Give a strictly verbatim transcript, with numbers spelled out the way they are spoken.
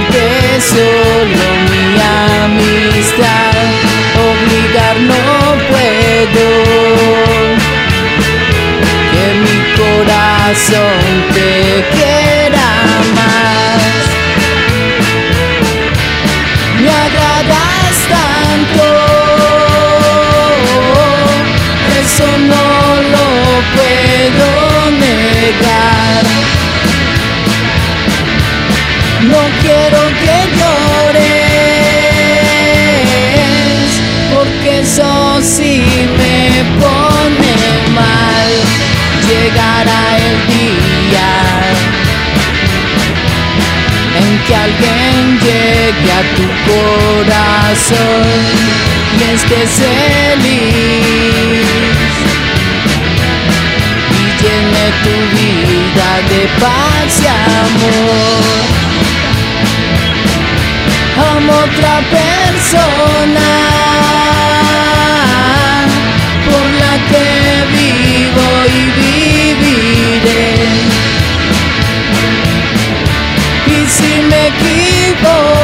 que solo mi amistad obligar no puedo, que mi corazón te quiera más. Me agradas tanto, eso no lo puedo negar. No quiero que llores, porque eso sí me pone mal. Llegará el día en que alguien llegue a tu corazón y estés feliz y llene tu vida de paz y amor. Amo otra persona por la que vivo y viviré, y si me equivoco